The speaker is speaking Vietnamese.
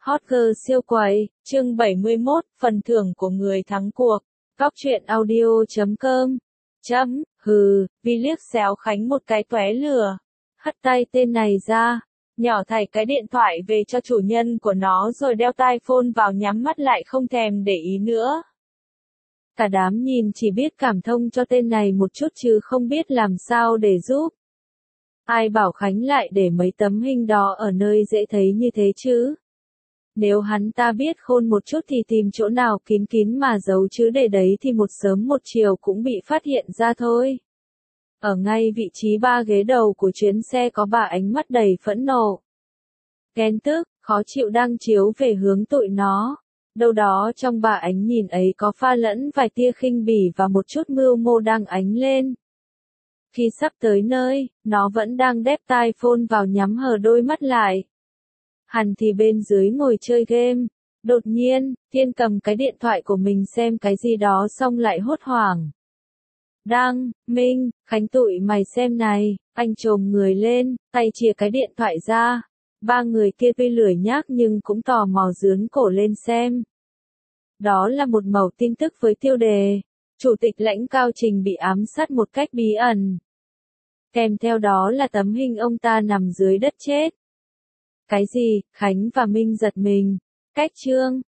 Hot girl siêu quầy, chương 71, phần thưởng của người thắng cuộc. Góc truyện audio.com. Vi liếc xéo Khánh một cái tóe lửa. Hất tay tên này ra. Nhỏ thảy cái điện thoại về cho chủ nhân của nó rồi đeo tai phone vào, nhắm mắt lại không thèm để ý nữa. Cả đám nhìn chỉ biết cảm thông cho tên này một chút chứ không biết làm sao để giúp. Ai bảo Khánh lại để mấy tấm hình đó ở nơi dễ thấy như thế chứ? Nếu hắn ta biết khôn một chút thì tìm chỗ nào kín kín mà giấu, chứ để đấy thì một sớm một chiều cũng bị phát hiện ra thôi. Ở ngay vị trí 3 ghế đầu của chuyến xe có bà ánh mắt đầy phẫn nộ, ghen tức, khó chịu đang chiếu về hướng tụi nó. Đâu đó trong bà ánh nhìn ấy có pha lẫn vài tia khinh bỉ và một chút mưu mô đang ánh lên. Khi sắp tới nơi, nó vẫn đang đép tai phone vào, nhắm hờ đôi mắt lại. Hẳn thì bên dưới ngồi chơi game. Đột nhiên, Thiên cầm cái điện thoại của mình xem cái gì đó xong lại hốt hoảng. Minh, Khánh tụi mày xem này. Anh chồm người lên, tay chìa cái điện thoại ra. Ba người kia tuy lười nhác nhưng cũng tò mò dướn cổ lên xem. Đó là một mẩu tin tức với tiêu đề: Chủ tịch Lãnh Cao Trình bị ám sát một cách bí ẩn. Kèm theo đó là tấm hình ông ta nằm dưới đất chết. Cái gì? Khánh và Minh giật mình. Cách chương.